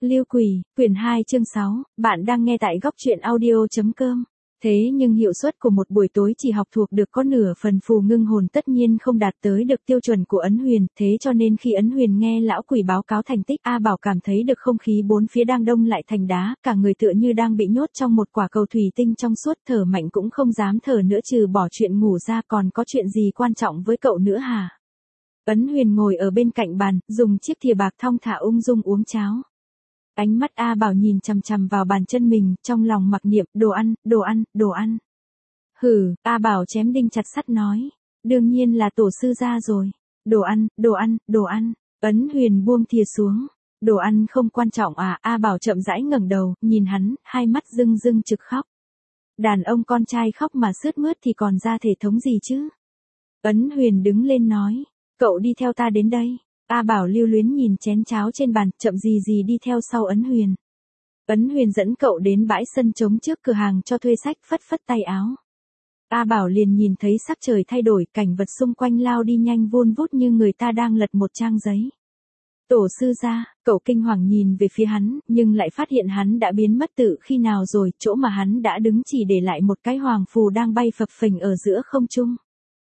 Liêu Quỷ, quyển 2 chương 6, bạn đang nghe tại góc truyện audio.com. Thế nhưng hiệu suất của một buổi tối chỉ học thuộc được có nửa phần phù ngưng hồn tất nhiên không đạt tới được tiêu chuẩn của Ấn Huyền, thế cho nên khi Ấn Huyền nghe lão quỷ báo cáo thành tích, A Bảo cảm thấy được không khí bốn phía đang đông lại thành đá, cả người tựa như đang bị nhốt trong một quả cầu thủy tinh trong suốt, thở mạnh cũng không dám thở nữa, trừ bỏ chuyện ngủ ra còn có chuyện gì quan trọng với cậu nữa hả? Ấn Huyền ngồi ở bên cạnh bàn, dùng chiếc thìa bạc thong thả ung dung uống cháo. Ánh mắt A Bảo nhìn chằm chằm vào bàn chân mình, trong lòng mặc niệm, đồ ăn, đồ ăn, đồ ăn. Hừ, A Bảo chém đinh chặt sắt nói, đương nhiên là tổ sư gia rồi. Đồ ăn, đồ ăn, đồ ăn. Ấn Huyền buông thìa xuống. Đồ ăn không quan trọng à? A Bảo chậm rãi ngẩng đầu, nhìn hắn, hai mắt rưng rưng trực khóc. Đàn ông con trai khóc mà sướt mướt thì còn ra thể thống gì chứ? Ấn Huyền đứng lên nói, cậu đi theo ta đến đây. A Bảo lưu luyến nhìn chén cháo trên bàn, chậm gì gì đi theo sau Ấn Huyền. Ấn Huyền dẫn cậu đến bãi sân trống trước cửa hàng cho thuê sách, phất phất tay áo. A Bảo liền nhìn thấy sắc trời thay đổi, cảnh vật xung quanh lao đi nhanh vun vút như người ta đang lật một trang giấy. Tổ sư gia, cậu kinh hoàng nhìn về phía hắn, nhưng lại phát hiện hắn đã biến mất từ khi nào rồi, chỗ mà hắn đã đứng chỉ để lại một cái hoàng phù đang bay phập phình ở giữa không trung.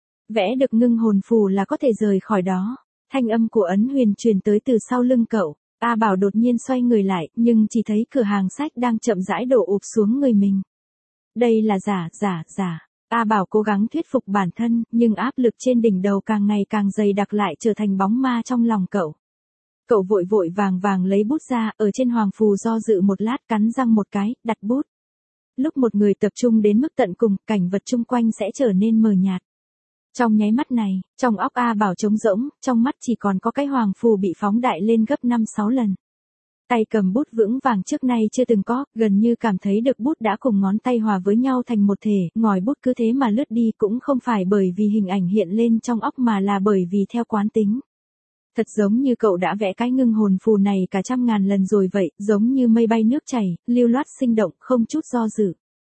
Vẽ được ngưng hồn phù là có thể rời khỏi đó. Thanh âm của Ấn Huyền truyền tới từ sau lưng cậu. A Bảo đột nhiên xoay người lại, nhưng chỉ thấy cửa hàng sách đang chậm rãi đổ ụp xuống người mình. Đây là giả. A Bảo cố gắng thuyết phục bản thân, nhưng áp lực trên đỉnh đầu càng ngày càng dày đặc lại trở thành bóng ma trong lòng cậu. Cậu vội vàng lấy bút ra, ở trên hoàng phù do dự một lát, cắn răng một cái, đặt bút. Lúc một người tập trung đến mức tận cùng, cảnh vật chung quanh sẽ trở nên mờ nhạt. Trong nháy mắt này, trong óc A Bảo trống rỗng, trong mắt chỉ còn có cái hoàng phù bị phóng đại lên gấp 5-6 lần. Tay cầm bút vững vàng trước nay chưa từng có, gần như cảm thấy được bút đã cùng ngón tay hòa với nhau thành một thể, ngòi bút cứ thế mà lướt đi cũng không phải bởi vì hình ảnh hiện lên trong óc mà là bởi vì theo quán tính. Thật giống như cậu đã vẽ cái ngưng hồn phù này cả trăm ngàn lần rồi vậy, giống như mây bay nước chảy, lưu loát sinh động, không chút do dự.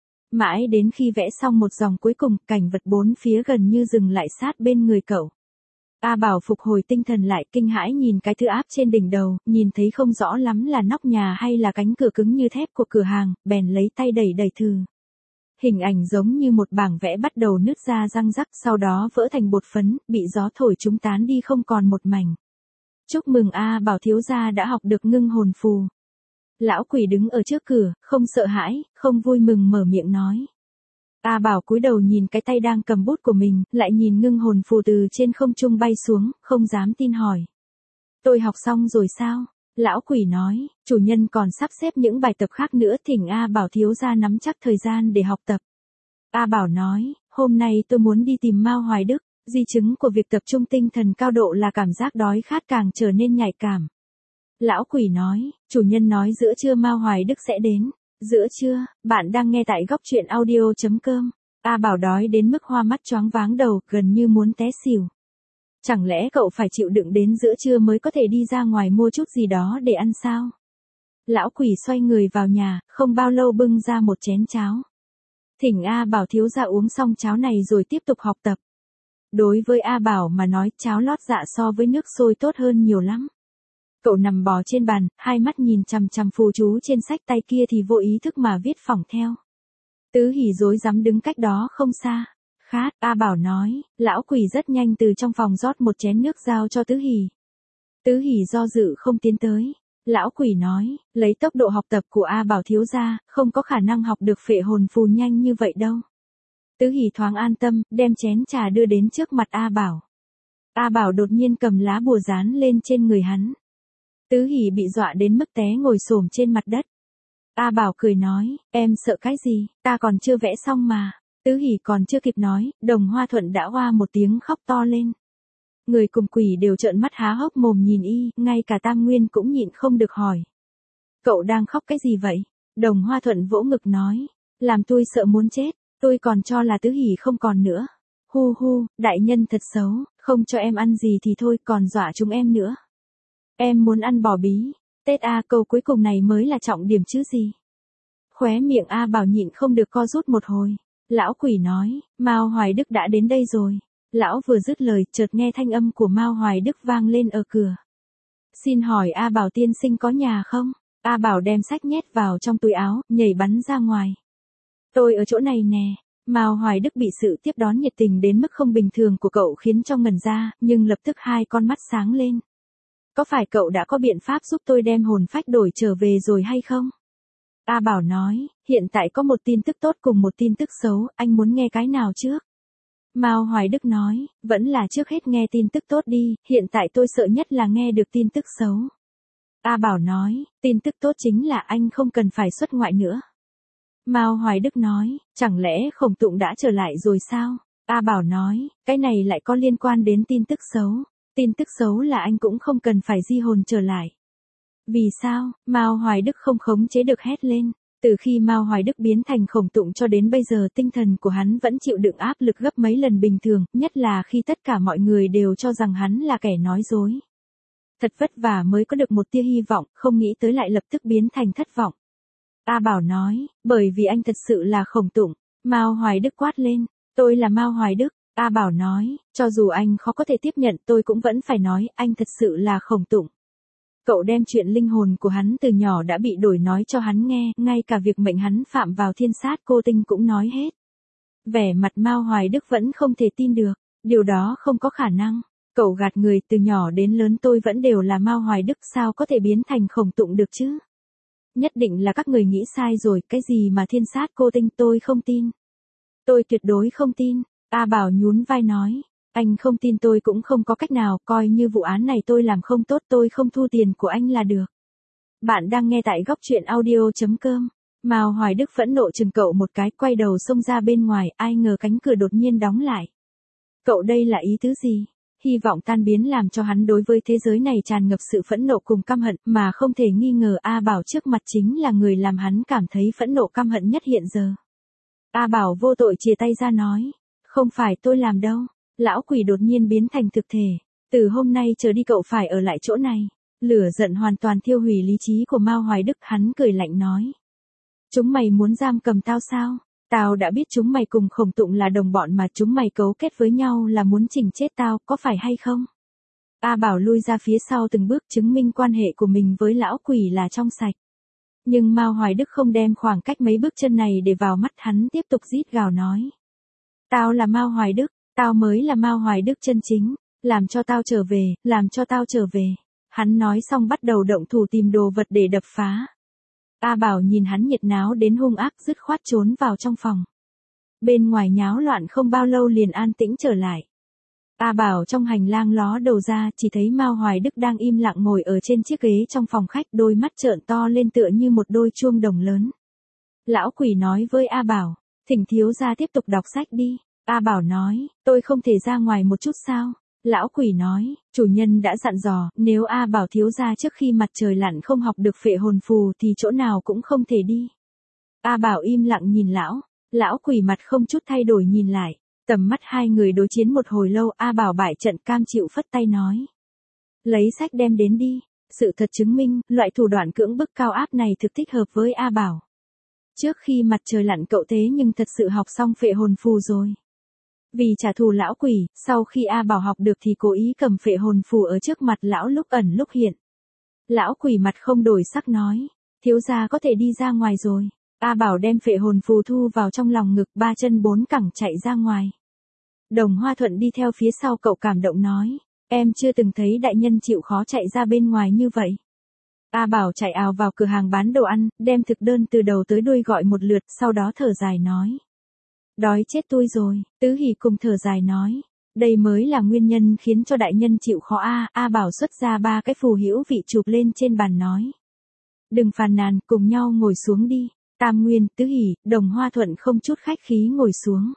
Mãi đến khi vẽ xong một dòng cuối cùng, cảnh vật bốn phía gần như dừng lại sát bên người cậu. A Bảo phục hồi tinh thần lại, kinh hãi nhìn cái thứ áp trên đỉnh đầu, nhìn thấy không rõ lắm là nóc nhà hay là cánh cửa cứng như thép của cửa hàng, bèn lấy tay đẩy thử. Hình ảnh giống như một bảng vẽ bắt đầu nứt ra răng rắc, sau đó vỡ thành bột phấn, bị gió thổi chúng tán đi không còn một mảnh. Chúc mừng A Bảo thiếu gia đã học được ngưng hồn phù. Lão quỷ đứng ở trước cửa, không sợ hãi, không vui mừng mở miệng nói. A Bảo cúi đầu nhìn cái tay đang cầm bút của mình, lại nhìn ngưng hồn phù từ trên không trung bay xuống, không dám tin hỏi. Tôi học xong rồi sao? Lão quỷ nói, chủ nhân còn sắp xếp những bài tập khác nữa, thỉnh A Bảo thiếu gia nắm chắc thời gian để học tập. A Bảo nói, hôm nay tôi muốn đi tìm Mao Hoài Đức, di chứng của việc tập trung tinh thần cao độ là cảm giác đói khát càng trở nên nhạy cảm. Lão quỷ nói, chủ nhân nói giữa trưa Mao Hoài Đức sẽ đến. Giữa trưa, bạn đang nghe tại góc truyện audio.com. A Bảo đói đến mức hoa mắt choáng váng đầu, gần như muốn té xỉu. Chẳng lẽ cậu phải chịu đựng đến giữa trưa mới có thể đi ra ngoài mua chút gì đó để ăn sao? Lão quỷ xoay người vào nhà, không bao lâu bưng ra một chén cháo. Thỉnh A Bảo thiếu gia uống xong cháo này rồi tiếp tục học tập. Đối với A Bảo mà nói, cháo lót dạ so với nước sôi tốt hơn nhiều lắm. Cậu nằm bò trên bàn, hai mắt nhìn chằm chằm phù chú trên sách, tay kia thì vô ý thức mà viết phỏng theo. Tứ Hỉ rối rắm đứng cách đó không xa. Khát, A Bảo nói, lão quỷ rất nhanh từ trong phòng rót một chén nước giao cho Tứ Hỉ. Tứ Hỉ do dự không tiến tới. Lão quỷ nói, lấy tốc độ học tập của A Bảo thiếu gia, không có khả năng học được phệ hồn phù nhanh như vậy đâu. Tứ Hỉ thoáng an tâm, đem chén trà đưa đến trước mặt A Bảo. A Bảo đột nhiên cầm lá bùa dán lên trên người hắn. Tứ Hỉ bị dọa đến mức té ngồi xổm trên mặt đất. A Bảo cười nói, em sợ cái gì, ta còn chưa vẽ xong mà. Tứ Hỉ còn chưa kịp nói, Đồng Hoa Thuận đã oa một tiếng khóc to lên. Người cùng quỷ đều trợn mắt há hốc mồm nhìn y, ngay cả Tam Nguyên cũng nhịn không được hỏi. Cậu đang khóc cái gì vậy? Đồng Hoa Thuận vỗ ngực nói, làm tôi sợ muốn chết, tôi còn cho là Tứ Hỉ không còn nữa. Hu hu, đại nhân thật xấu, không cho em ăn gì thì thôi, còn dọa chúng em nữa. Em muốn ăn bò bí. Tết A, câu cuối cùng này mới là trọng điểm chứ gì. Khóe miệng A Bảo nhịn không được co rút một hồi. Lão quỷ nói, Mao Hoài Đức đã đến đây rồi. Lão vừa dứt lời, chợt nghe thanh âm của Mao Hoài Đức vang lên ở cửa. Xin hỏi A Bảo tiên sinh có nhà không? A Bảo đem sách nhét vào trong túi áo, nhảy bắn ra ngoài. Tôi ở chỗ này nè. Mao Hoài Đức bị sự tiếp đón nhiệt tình đến mức không bình thường của cậu khiến cho ngẩn ra, nhưng lập tức hai con mắt sáng lên. Có phải cậu đã có biện pháp giúp tôi đem hồn phách đổi trở về rồi hay không? A Bảo nói, hiện tại có một tin tức tốt cùng một tin tức xấu, anh muốn nghe cái nào trước? Mao Hoài Đức nói, vẫn là trước hết nghe tin tức tốt đi, hiện tại tôi sợ nhất là nghe được tin tức xấu. A Bảo nói, tin tức tốt chính là anh không cần phải xuất ngoại nữa. Mao Hoài Đức nói, chẳng lẽ Khổng Tụng đã trở lại rồi sao? A Bảo nói, cái này lại có liên quan đến tin tức xấu. Tin tức xấu là anh cũng không cần phải di hồn trở lại. Vì sao? Mao Hoài Đức không khống chế được hét lên. Từ khi Mao Hoài Đức biến thành Khổng Tụng cho đến bây giờ tinh thần của hắn vẫn chịu đựng áp lực gấp mấy lần bình thường, nhất là khi tất cả mọi người đều cho rằng hắn là kẻ nói dối. Thật vất vả mới có được một tia hy vọng, không nghĩ tới lại lập tức biến thành thất vọng. A Bảo nói, bởi vì anh thật sự là Khổng Tụng. Mao Hoài Đức quát lên, tôi là Mao Hoài Đức. A Bảo nói, cho dù anh khó có thể tiếp nhận tôi cũng vẫn phải nói, anh thật sự là Khổng Tụng. Cậu đem chuyện linh hồn của hắn từ nhỏ đã bị đổi nói cho hắn nghe, ngay cả việc mệnh hắn phạm vào thiên sát cô tinh cũng nói hết. Vẻ mặt Mao Hoài Đức vẫn không thể tin được, điều đó không có khả năng. Cậu gạt người, từ nhỏ đến lớn tôi vẫn đều là Mao Hoài Đức, sao có thể biến thành Khổng Tụng được chứ? Nhất định là các người nghĩ sai rồi, cái gì mà thiên sát cô tinh tôi không tin. Tôi tuyệt đối không tin. A Bảo nhún vai nói, anh không tin tôi cũng không có cách nào, coi như vụ án này tôi làm không tốt, tôi không thu tiền của anh là được. Bạn đang nghe tại góc truyện audio.com. Mao Hoài Đức phẫn nộ chừng cậu một cái, quay đầu xông ra bên ngoài, ai ngờ cánh cửa đột nhiên đóng lại. Cậu đây là ý tứ gì? Hy vọng tan biến làm cho hắn đối với thế giới này tràn ngập sự phẫn nộ cùng căm hận, mà không thể nghi ngờ A Bảo trước mặt chính là người làm hắn cảm thấy phẫn nộ căm hận nhất hiện giờ. A Bảo vô tội chìa tay ra nói, không phải tôi làm đâu. Lão quỷ đột nhiên biến thành thực thể, từ hôm nay trở đi cậu phải ở lại chỗ này. Lửa giận hoàn toàn thiêu hủy lý trí của Mao Hoài Đức, hắn cười lạnh nói. Chúng mày muốn giam cầm tao sao? Tao đã biết chúng mày cùng Khổng Tụng là đồng bọn mà chúng mày cấu kết với nhau là muốn chỉnh chết tao, có phải hay không? A Bảo lui ra phía sau từng bước chứng minh quan hệ của mình với lão quỷ là trong sạch. Nhưng Mao Hoài Đức không đem khoảng cách mấy bước chân này để vào mắt, hắn tiếp tục rít gào nói. Tao là Mao Hoài Đức, tao mới là Mao Hoài Đức chân chính, làm cho tao trở về, làm cho tao trở về. Hắn nói xong bắt đầu động thủ tìm đồ vật để đập phá. A Bảo nhìn hắn nhiệt náo đến hung ác, dứt khoát trốn vào trong phòng. Bên ngoài nháo loạn không bao lâu liền an tĩnh trở lại. A Bảo trong hành lang ló đầu ra, chỉ thấy Mao Hoài Đức đang im lặng ngồi ở trên chiếc ghế trong phòng khách, đôi mắt trợn to lên tựa như một đôi chuông đồng lớn. Lão quỷ nói với A Bảo, thỉnh thiếu gia tiếp tục đọc sách đi. A Bảo nói, tôi không thể ra ngoài một chút sao? Lão quỷ nói, chủ nhân đã dặn dò, nếu A Bảo thiếu gia trước khi mặt trời lặn không học được phệ hồn phù thì chỗ nào cũng không thể đi. A Bảo im lặng nhìn lão quỷ mặt không chút thay đổi nhìn lại. Tầm mắt hai người đối chiến một hồi lâu, A Bảo bại trận cam chịu phất tay nói. Lấy sách đem đến đi. Sự thật chứng minh, loại thủ đoạn cưỡng bức cao áp này thực thích hợp với A Bảo. Trước khi mặt trời lặn cậu thế nhưng thật sự học xong phệ hồn phù rồi. Vì trả thù lão quỷ, sau khi A Bảo học được thì cố ý cầm phệ hồn phù ở trước mặt lão lúc ẩn lúc hiện. Lão quỷ mặt không đổi sắc nói, thiếu gia có thể đi ra ngoài rồi. A Bảo đem phệ hồn phù thu vào trong lòng ngực, ba chân bốn cẳng chạy ra ngoài. Đồng Hoa Thuận đi theo phía sau cậu cảm động nói, em chưa từng thấy đại nhân chịu khó chạy ra bên ngoài như vậy. A Bảo chạy ào vào cửa hàng bán đồ ăn, đem thực đơn từ đầu tới đuôi gọi một lượt, sau đó thở dài nói. Đói chết tôi rồi, Tứ Hỷ cùng thở dài nói. Đây mới là nguyên nhân khiến cho đại nhân chịu khó a. A Bảo xuất ra ba cái phù hữu vị chụp lên trên bàn nói. Đừng phàn nàn, cùng nhau ngồi xuống đi. Tam Nguyên, Tứ Hỷ, Đồng Hoa Thuận không chút khách khí ngồi xuống.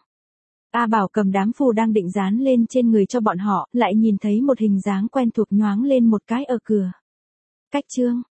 A Bảo cầm đám phù đang định dán lên trên người cho bọn họ, lại nhìn thấy một hình dáng quen thuộc nhoáng lên một cái ở cửa. Cách chương.